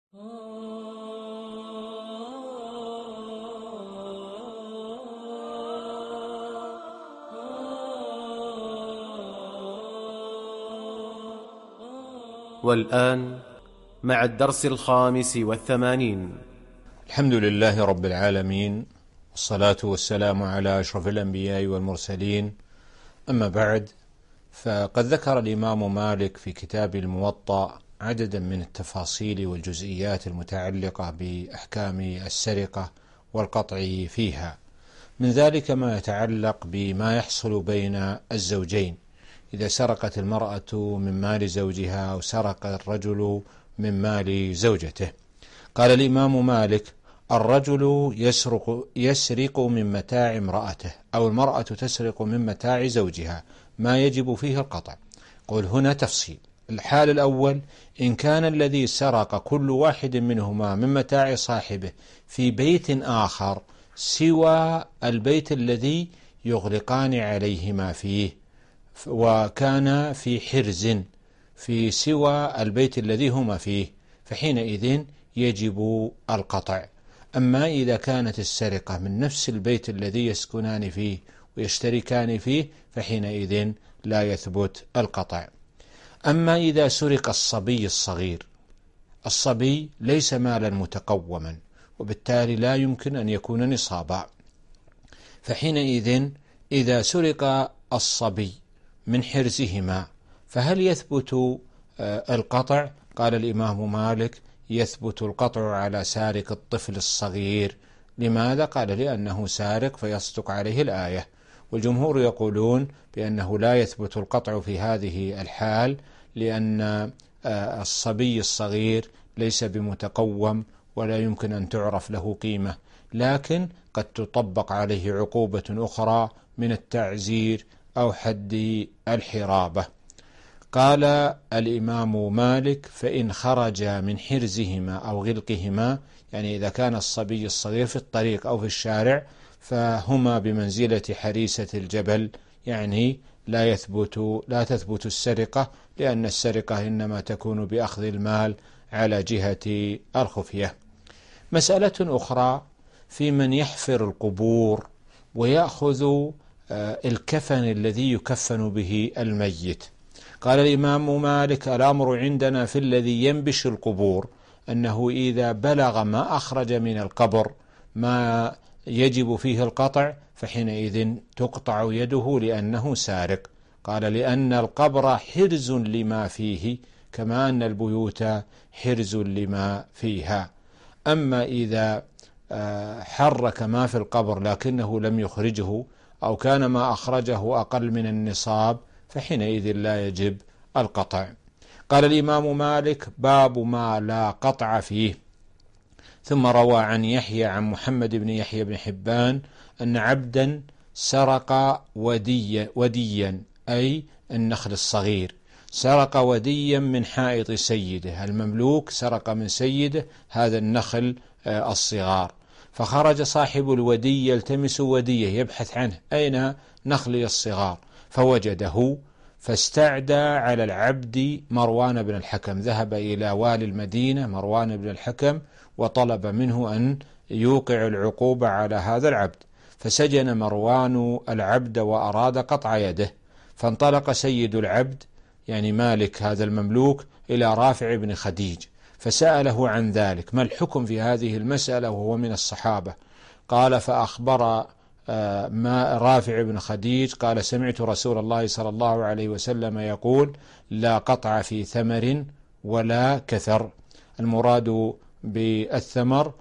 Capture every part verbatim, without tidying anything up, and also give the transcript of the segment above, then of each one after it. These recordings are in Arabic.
والآن مع الدرس الخامس والثمانين. الحمد لله رب العالمين، والصلاة والسلام على أشرف الأنبياء والمرسلين، أما بعد، فقد ذكر الإمام مالك في كتاب الموطأ عددا من التفاصيل والجزئيات المتعلقة بأحكام السرقة والقطع فيها، من ذلك ما يتعلق بما يحصل بين الزوجين إذا سرقت المرأة من مال زوجها أو سرق الرجل من مال زوجته. قال الإمام مالك: الرجل يسرق, يسرق من متاع امرأته، أو المرأة تسرق من متاع زوجها، ما يجب فيه القطع. قل هنا تفصيل. الحال الأول: إن كان الذي سرق كل واحد منهما من متاع صاحبه في بيت آخر سوى البيت الذي يغلقان عليهما فيه، وكان في حرز في سوى البيت الذي هما فيه، فحينئذ يجب القطع. أما إذا كانت السرقة من نفس البيت الذي يسكنان فيه ويشتركان فيه، فحينئذ لا يثبت القطع. أما إذا سرق الصبي الصغير، الصبي ليس مالا متقوما، وبالتالي لا يمكن أن يكون نصابا، فحينئذ إذا سرق الصبي من حرزهما فهل يثبت القطع؟ قال الإمام مالك: يثبت القطع على سارق الطفل الصغير. لماذا؟ قال: لأنه سارق فيصدق عليه الآية. والجمهور يقولون بأنه لا يثبت القطع في هذه الحال، لأن الصبي الصغير ليس بمتقوم ولا يمكن أن تعرف له قيمة، لكن قد تطبق عليه عقوبة أخرى من التعزير أو حد الحرابة. قال الإمام مالك: فإن خرج من حرزهما أو غلقهما، يعني إذا كان الصبي الصغير في الطريق أو في الشارع، فهما بمنزلة حريسة الجبل، يعني لا يثبت لا تثبت السرقة، لأن السرقة إنما تكون بأخذ المال على جهة الخفية. مسألة أخرى في من يحفر القبور ويأخذ الكفن الذي يكفن به الميت. قال الإمام مالك: الأمر عندنا في الذي ينبش القبور أنه إذا بلغ ما أخرج من القبر ما يجب فيه القطع، فحينئذ تقطع يده لأنه سارق. قال: لأن القبر حرز لما فيه، كما أن البيوت حرز لما فيها. أما إذا حرك ما في القبر لكنه لم يخرجه، أو كان ما أخرجه أقل من النصاب، فحينئذ لا يجب القطع. قال الإمام مالك: باب ما لا قطع فيه. ثم روى عن يحيى عن محمد بن يحيى بن حبان أن عبدا سرق وديا, وديا أي النخل الصغير، سرق وديا من حائط سيده. المملوك سرق من سيده هذا النخل الصغار، فخرج صاحب الودي يلتمس وديه، يبحث عنه، أين نخلي الصغار؟ فوجده، فاستعدى على العبد مروان بن الحكم، ذهب إلى والي المدينة مروان بن الحكم وطلب منه أن يوقع العقوبة على هذا العبد، فسجن مروان العبد وأراد قطع يده. فانطلق سيد العبد يعني مالك هذا المملوك إلى رافع بن خديج فسأله عن ذلك: ما الحكم في هذه المسألة؟ وهو من الصحابة. قال: فأخبر ما رافع بن خديج قال: سمعت رسول الله صلى الله عليه وسلم يقول: لا قطع في ثمر ولا كثر. المراد بالثمر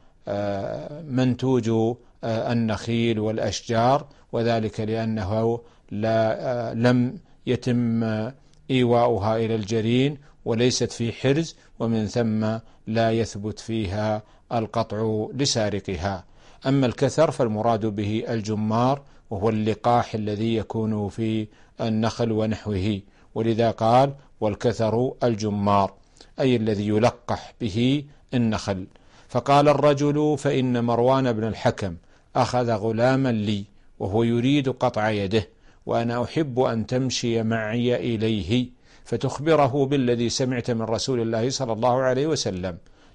منتوج النخيل والأشجار، وذلك لأنه لا لم يتم إيواؤها إلى الجرين وليست في حرز، ومن ثم لا يثبت فيها القطع لسارقها. أما الكثر فالمراد به الجمار، وهو اللقاح الذي يكون في النخل ونحوه، ولذا قال: والكثر الجمار، أي الذي يلقح به النخل. فقال الرجل: فإن مروان بن الحكم أخذ غلاما لي وهو يريد قطع يده، وأنا أحب أن تمشي معي إليه فتخبره بالذي سمعت من رسول الله صلى الله عليه وسلم،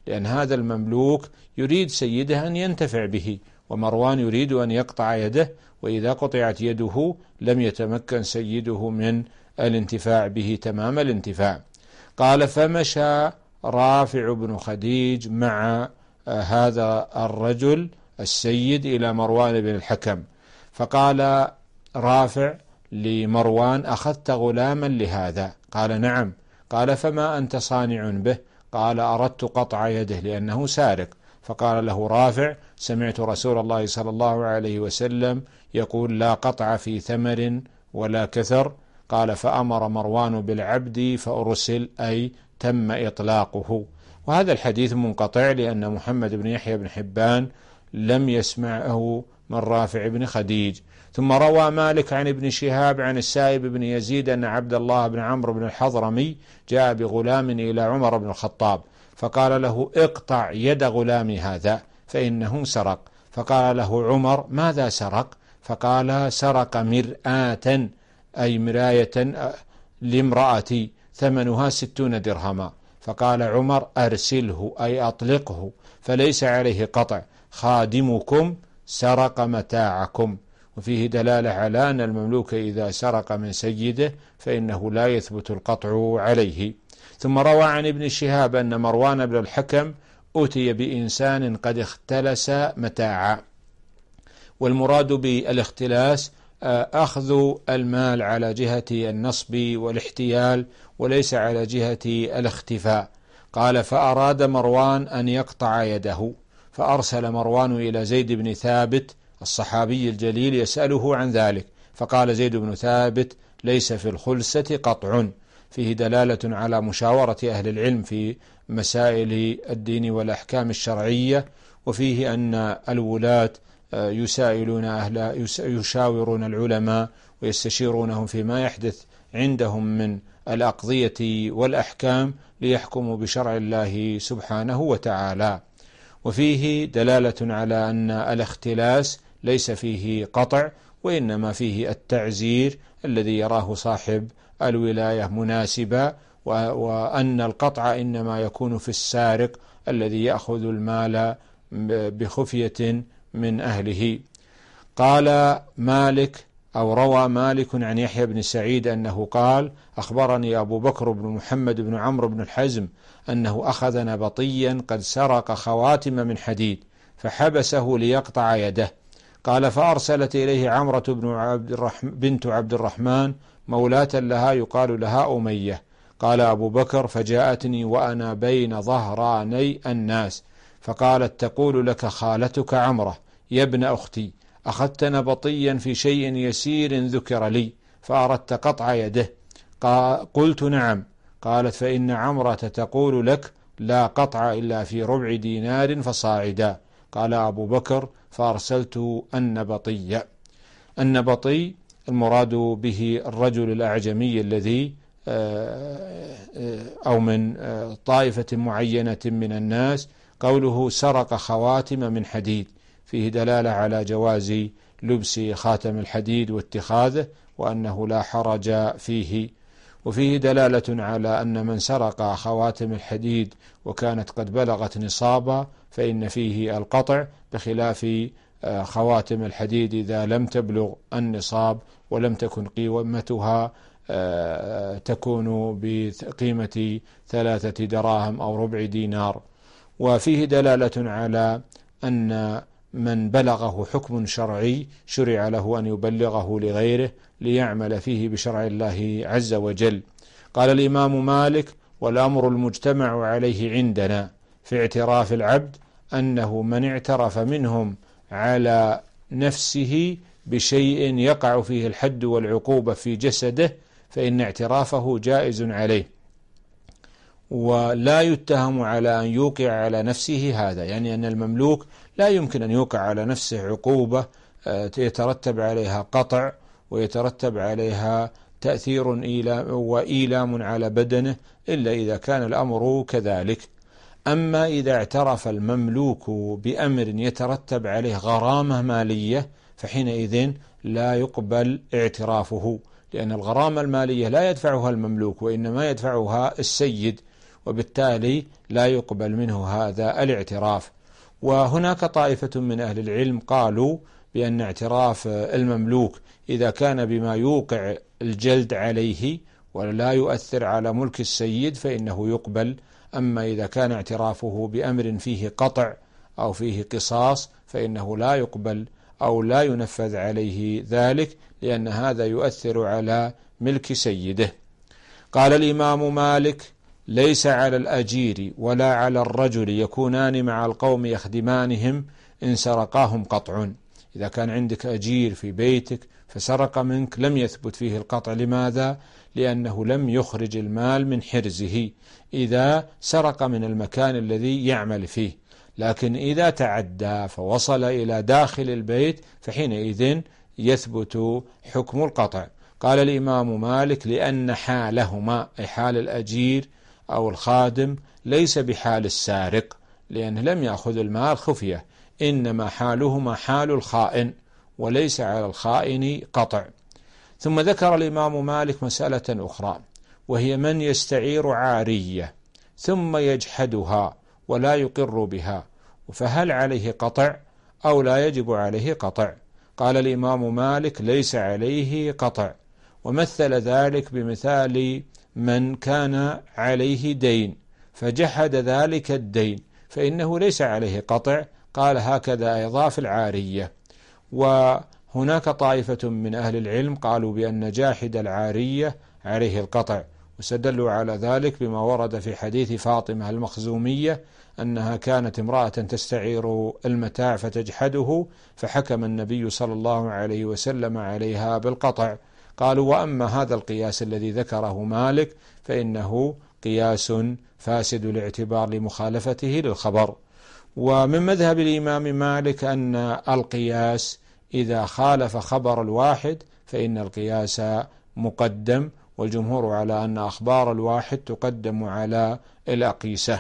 لأن هذا المملوك يريد سيده أن ينتفع به، ومروان يريد أن يقطع يده، وإذا قطعت يده لم يتمكن سيده من الانتفاع به تمام الانتفاع. قال: فمشى رافع بن خديج مع هذا الرجل السيد إلى مروان بن الحكم، فقال رافع لمروان: أخذت غلاما لهذا؟ قال: نعم. قال: فما أنت صانع به؟ قال: أردت قطع يده لأنه سارق. فقال له رافع: سمعت رسول الله صلى الله عليه وسلم يقول: لا قطع في ثمر ولا كثر. قال: فأمر مروان بالعبد فأرسل، أي تم إطلاقه. وهذا الحديث منقطع، لأن محمد بن يحيى بن حبان لم يسمعه من رافع بن خديج. ثم روى مالك عن ابن شهاب عن السائب بن يزيد أن عبد الله بن عمرو بن الحضرمي جاء بغلام إلى عمر بن الخطاب، فقال له: اقطع يد غلامي هذا فإنه سرق. فقال له عمر: ماذا سرق؟ فقال: سرق مرآة، أي مراية لامرأتي ثمنها ستون درهما. فقال عمر: أرسله، أي أطلقه، فليس عليه قطع، خادمكم سرق متاعكم. وفيه دلالة على أن المملوك إذا سرق من سيده فإنه لا يثبت القطع عليه. ثم روى عن ابن شهاب أن مروان بن الحكم أتي بإنسان قد اختلس متاعا، والمراد بالاختلاس أخذ المال على جهة النصب والاحتيال وليس على جهة الاختفاء. قال: فأراد مروان أن يقطع يده، فأرسل مروان إلى زيد بن ثابت الصحابي الجليل يسأله عن ذلك، فقال زيد بن ثابت: ليس في الخلسة قطع. فيه دلالة على مشاورة أهل العلم في مسائل الدين والأحكام الشرعية، وفيه أن الولاة يسائلون أهل يشاورون العلماء ويستشيرونهم فيما يحدث عندهم من الأقضية والأحكام ليحكموا بشرع الله سبحانه وتعالى. وفيه دلالة على أن الاختلاس ليس فيه قطع، وإنما فيه التعزير الذي يراه صاحب الولاية مناسبا، وأن القطع إنما يكون في السارق الذي يأخذ المال بخفية من أهله. قال مالك أو روى مالك عن يحيى بن سعيد أنه قال: أخبرني أبو بكر بن محمد بن عمرو بن الحزم أنه أخذ نبطيا قد سرق خواتم من حديد فحبسه ليقطع يده. قال: فأرسلت إليه عمرة بن عبد الرحمن بنت عبد الرحمن مولاة لها يقال لها أمية. قال أبو بكر: فجاءتني وأنا بين ظهراني الناس، فقالت: تقول لك خالتك عمرة: يا ابن أختي، أخذت نبطيا في شيء يسير ذكر لي فأردت قطع يده. قلت: نعم. قالت: فإن عمرة تقول لك: لا قطع إلا في ربع دينار فصاعدا. قال أبو بكر: فأرسلت النبطي. النبطي المراد به الرجل الأعجمي الذي أو من طائفة معينة من الناس. قوله سرق خواتم من حديد فيه دلالة على جواز لبس خاتم الحديد واتخاذه، وأنه لا حرج فيه. وفيه دلالة على أن من سرق خواتم الحديد وكانت قد بلغت نصابا فإن فيه القطع، بخلاف خواتم الحديد إذا لم تبلغ النصاب ولم تكن قيمتها تكون بقيمة ثلاثة دراهم أو ربع دينار. وفيه دلالة على أن من بلغه حكم شرعي شرع له أن يبلغه لغيره ليعمل فيه بشرع الله عز وجل. قال الإمام مالك: والأمر المجتمع عليه عندنا في اعتراف العبد أنه من اعترف منهم على نفسه بشيء يقع فيه الحد والعقوبة في جسده فإن اعترافه جائز عليه، ولا يتهم على أن يوقع على نفسه هذا، يعني أن المملوك لا يمكن أن يوقع على نفسه عقوبة يترتب عليها قطع ويترتب عليها تأثير وإيلام على بدنه إلا إذا كان الأمر كذلك. أما إذا اعترف المملوك بأمر يترتب عليه غرامة مالية فحينئذ لا يقبل اعترافه، لأن الغرامة المالية لا يدفعها المملوك وإنما يدفعها السيد، وبالتالي لا يقبل منه هذا الاعتراف. وهناك طائفة من أهل العلم قالوا بأن اعتراف المملوك إذا كان بما يوقع الجلد عليه ولا يؤثر على ملك السيد فإنه يقبل، أما إذا كان اعترافه بأمر فيه قطع أو فيه قصاص فإنه لا يقبل أو لا ينفذ عليه ذلك، لأن هذا يؤثر على ملك سيده. قال الإمام مالك: ليس على الأجير ولا على الرجل يكونان مع القوم يخدمانهم إن سرقاهم قطع. إذا كان عندك أجير في بيتك فسرق منك لم يثبت فيه القطع. لماذا؟ لأنه لم يخرج المال من حرزه إذا سرق من المكان الذي يعمل فيه، لكن إذا تعدى فوصل إلى داخل البيت فحينئذ يثبت حكم القطع. قال الإمام مالك: لأن حالهما، أي حال الأجير أو الخادم، ليس بحال السارق، لأنه لم يأخذ المال خفية، إنما حالهما حال الخائن، وليس على الخائن قطع. ثم ذكر الإمام مالك مسألة أخرى، وهي من يستعير عارية ثم يجحدها ولا يقر بها، فهل عليه قطع أو لا يجب عليه قطع؟ قال الإمام مالك: ليس عليه قطع. ومثل ذلك بمثال من كان عليه دين فجحد ذلك الدين فإنه ليس عليه قطع. قال هكذا أيضا في العارية. وهناك طائفة من أهل العلم قالوا بأن جاحد العارية عليه القطع، وستدلوا على ذلك بما ورد في حديث فاطمة المخزومية أنها كانت امرأة تستعير المتاع فتجحده، فحكم النبي صلى الله عليه وسلم عليها بالقطع. قالوا: وأما هذا القياس الذي ذكره مالك فإنه قياس فاسد الاعتبار لمخالفته للخبر. ومن مذهب الإمام مالك أن القياس إذا خالف خبر الواحد فإن القياس مقدم، والجمهور على أن أخبار الواحد تقدم على الأقيسة.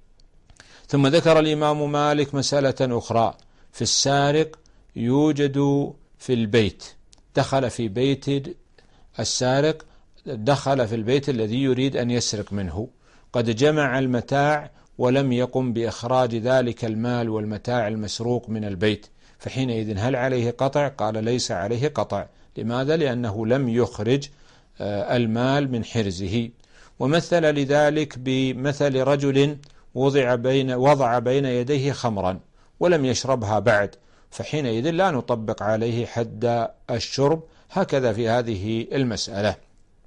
ثم ذكر الإمام مالك مسألة أخرى في السارق يوجد في البيت، دخل في بيت السارق، دخل في البيت الذي يريد أن يسرق منه، قد جمع المتاع ولم يقم بإخراج ذلك المال والمتاع المسروق من البيت، فحينئذ هل عليه قطع؟ قال ليس عليه قطع. لماذا؟ لأنه لم يخرج المال من حرزه. ومثل لذلك بمثل رجل وضع بين, وضع بين يديه خمرا ولم يشربها بعد، فحينئذ لا نطبق عليه حد الشرب، هكذا في هذه المسألة.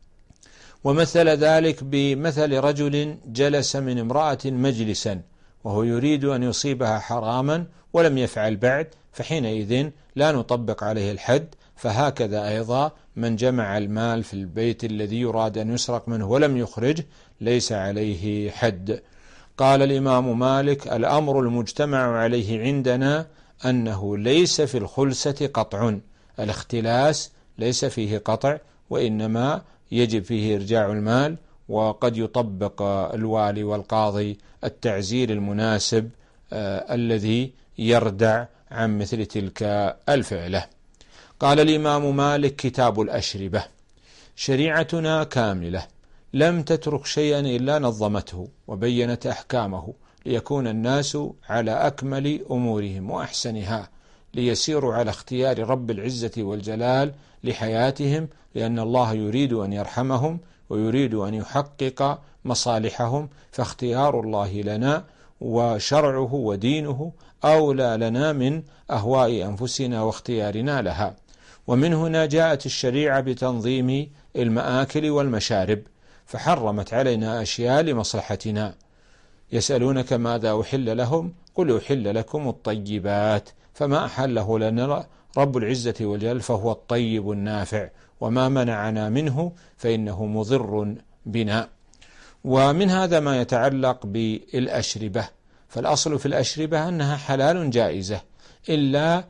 ومثل ذلك بمثل رجل جلس من امرأة مجلسا وهو يريد أن يصيبها حراما ولم يفعل بعد، فحينئذ لا نطبق عليه الحد. فهكذا أيضا من جمع المال في البيت الذي يراد أن يسرق منه ولم يخرج ليس عليه حد. قال الإمام مالك: الأمر المجتمع عليه عندنا أنه ليس في الخلسة قطع، الاختلاس ليس فيه قطع، وإنما يجب فيه إرجاع المال، وقد يطبق الوالي والقاضي التعزير المناسب آه الذي يردع عن مثل تلك الفعلة. قال الإمام مالك: كتاب الأشربة. شريعتنا كاملة لم تترك شيئا إلا نظمته وبينت أحكامه ليكون الناس على أكمل أمورهم وأحسنها، ليسيروا على اختيار رب العزة والجلال لحياتهم، لأن الله يريد أن يرحمهم ويريد أن يحقق مصالحهم، فاختيار الله لنا وشرعه ودينه أولى لنا من أهواء أنفسنا واختيارنا لها. ومن هنا جاءت الشريعة بتنظيم المآكل والمشارب، فحرمت علينا أشياء لمصلحتنا. يسألونك ماذا أحل لهم؟ قل أحل لكم الطيبات، فما أحله لنا رب العزة والجلال فهو الطيب النافع، وما منعنا منه فإنه مضر بنا. ومن هذا ما يتعلق بالأشربة، فالأصل في الأشربة أنها حلال جائزة، إلا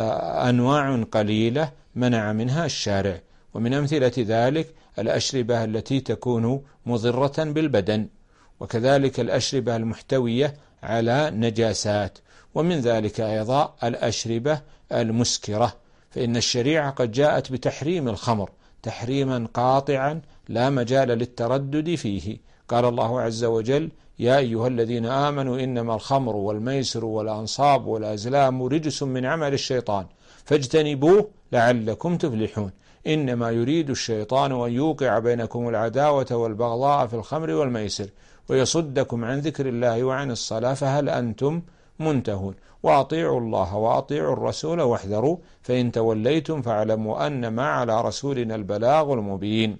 أنواع قليلة منع منها الشارع. ومن أمثلة ذلك الأشربة التي تكون مضرة بالبدن، وكذلك الأشربة المحتوية على نجاسات، ومن ذلك أيضا الأشربة المسكرة. فإن الشريعة قد جاءت بتحريم الخمر تحريما قاطعا لا مجال للتردد فيه، قال الله عز وجل: يا أيها الذين آمنوا إنما الخمر والميسر والأنصاب والأزلام رجس من عمل الشيطان فاجتنبوه لعلكم تفلحون إنما يريد الشيطان أن يوقع بينكم العداوة والبغضاء في الخمر والميسر ويصدكم عن ذكر الله وعن الصلاة فهل أنتم منتهون وأطيعوا الله وأطيعوا الرسول واحذروا فإن توليتم فاعلموا أنما على رسولنا البلاغ المبين.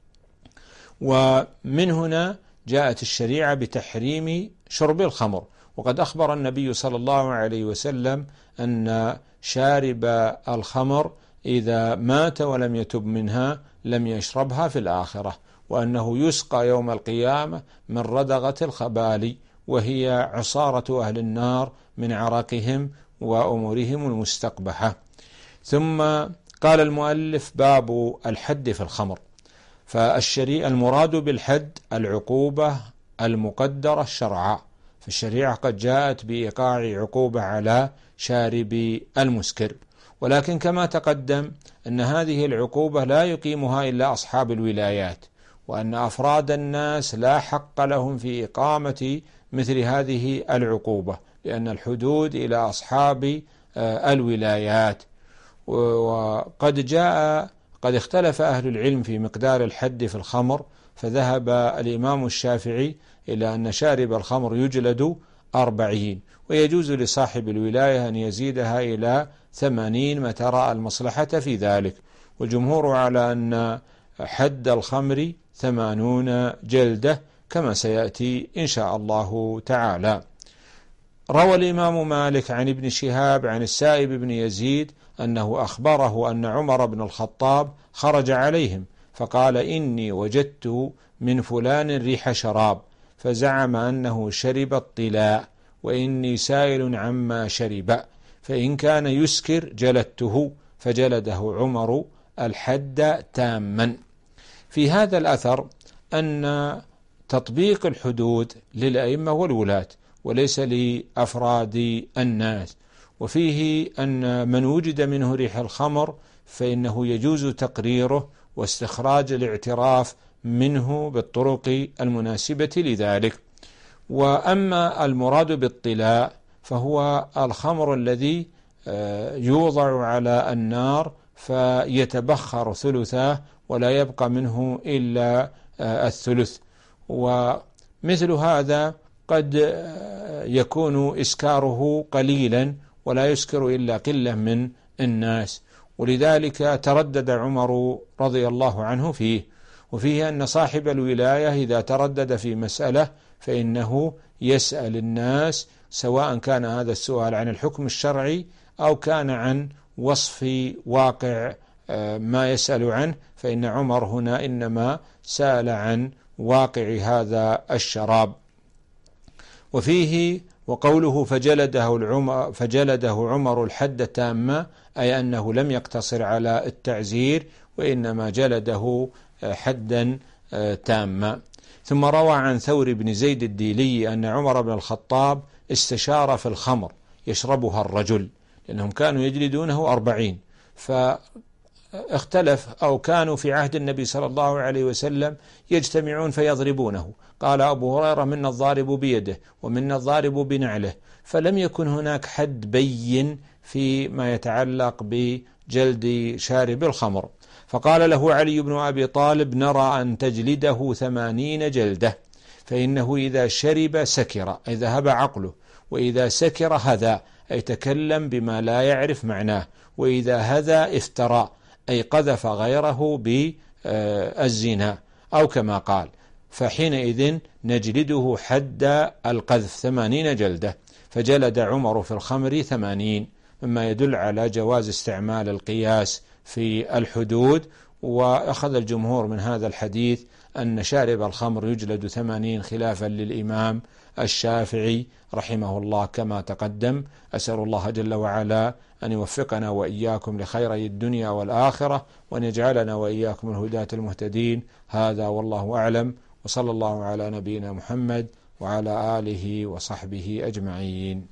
ومن هنا جاءت الشريعة بتحريم شرب الخمر، وقد أخبر النبي صلى الله عليه وسلم أن شارب الخمر إذا مات ولم يتب منها لم يشربها في الآخرة، وأنه يسقى يوم القيامة من ردغة الخبال وهي عصارة أهل النار من عرقهم وأمورهم المستقبحة. ثم قال المؤلف: باب الحد في الخمر. فالشريعة المراد بالحد العقوبة المقدرة شرعا، فالشريعة قد جاءت بإيقاع عقوبة على شارب المسكر، ولكن كما تقدم أن هذه العقوبة لا يقيمها إلا أصحاب الولايات، وأن أفراد الناس لا حق لهم في إقامة مثل هذه العقوبة، لأن الحدود إلى أصحاب الولايات. وقد جاء قد اختلف أهل العلم في مقدار الحد في الخمر، فذهب الإمام الشافعي إلى أن شارب الخمر يجلد أربعين، ويجوز لصاحب الولاية أن يزيدها إلى ثمانين متى رأى المصلحة في ذلك، والجمهور على أن حد الخمر ثمانون جلدة كما سيأتي إن شاء الله تعالى. روى الإمام مالك عن ابن شهاب عن السائب بن يزيد أنه أخبره أن عمر بن الخطاب خرج عليهم فقال: إني وجدت من فلان ريح شراب، فزعم أنه شرب الطلاء، وإني سائل عما شرب، فإن كان يسكر جلدته، فجلده عمر الحد تاما. في هذا الأثر أن تطبيق الحدود للأئمة والولاة وليس لأفراد الناس، وفيه أن من وجد منه ريح الخمر فإنه يجوز تقريره واستخراج الاعتراف منه بالطرق المناسبة لذلك. وأما المراد بالطلاء فهو الخمر الذي يوضع على النار فيتبخر ثلثاه ولا يبقى منه إلا الثلث، ومثل هذا قد يكون إسكاره قليلا ولا يسكر إلا قلة من الناس، ولذلك تردد عمر رضي الله عنه فيه. وفيه أن صاحب الولاية إذا تردد في مسألة فإنه يسأل الناس، سواء كان هذا السؤال عن الحكم الشرعي أو كان عن وصف واقع ما يسأل عنه، فإن عمر هنا إنما سأل عن واقع هذا الشراب. وفيه وقوله فجلده, العمر فجلده عمر الحد تاما، أي أنه لم يقتصر على التعزير وإنما جلده حدا تاما. ثم روى عن ثور بن زيد الديلي أن عمر بن الخطاب استشار في الخمر يشربها الرجل، لأنهم كانوا يجلدونه أربعين، فاختلف أو كانوا في عهد النبي صلى الله عليه وسلم يجتمعون فيضربونه. قال أبو هريرة: منا الضارب بيده ومنا الضارب بنعله، فلم يكن هناك حد بين فيما يتعلق بجلد شارب الخمر. فقال له علي بن أبي طالب: نرى أن تجلده ثمانين جلدة، فإنه إذا شرب سكر أي ذهب عقله، وإذا سكر هذا أي تكلم بما لا يعرف معناه، وإذا هذا افترى أي قذف غيره بالزنا أو كما قال، فحينئذ نجلده حد القذف ثمانين جلدة. فجلد عمر في الخمر ثمانين، مما يدل على جواز استعمال القياس في الحدود. وأخذ الجمهور من هذا الحديث أن شارب الخمر يجلد ثمانين خلافا للإمام الشافعي رحمه الله كما تقدم. أسأل الله جل وعلا أن يوفقنا وإياكم لخيري الدنيا والآخرة، وأن يجعلنا وإياكم الهداة المهتدين. هذا والله أعلم، وصلى الله على نبينا محمد وعلى آله وصحبه أجمعين.